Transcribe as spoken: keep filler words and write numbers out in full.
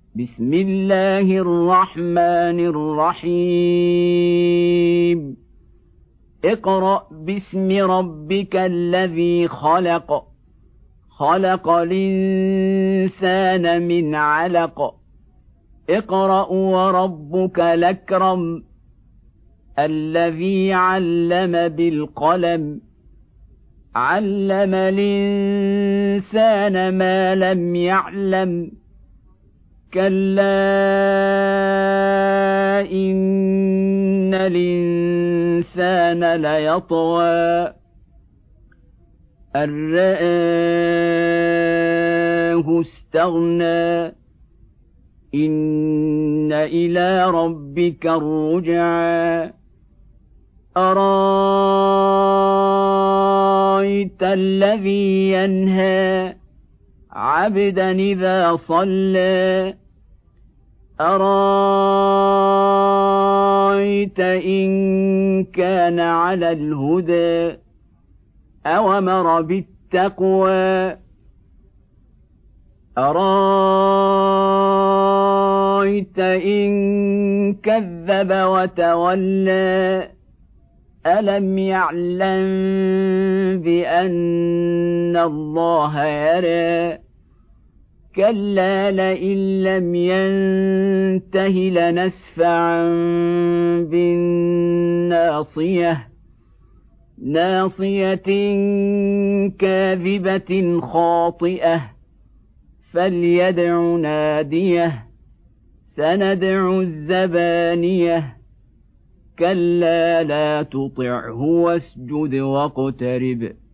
بسم الله الرحمن الرحيم اقرأ باسم ربك الذي خلق خلق الإنسان من علق اقرأ وربك الأكرم الذي علم بالقلم علم الإنسان ما لم يعلم كلا إن الإنسان ليطغى أن رآه استغنى إن إلى ربك الرجعى أرأيت الذي ينهى عبدا إذا صلى أرأيت إن كان على الهدى أوامر بالتقوى أرأيت إن كذب وتولى ألم يعلم بأن الله يرى كلا لئن لم ينته لنسفعا بالناصية ناصية كاذبة خاطئة فليدع ناديه سندع الزبانية كلا لا تطعه واسجد واقترب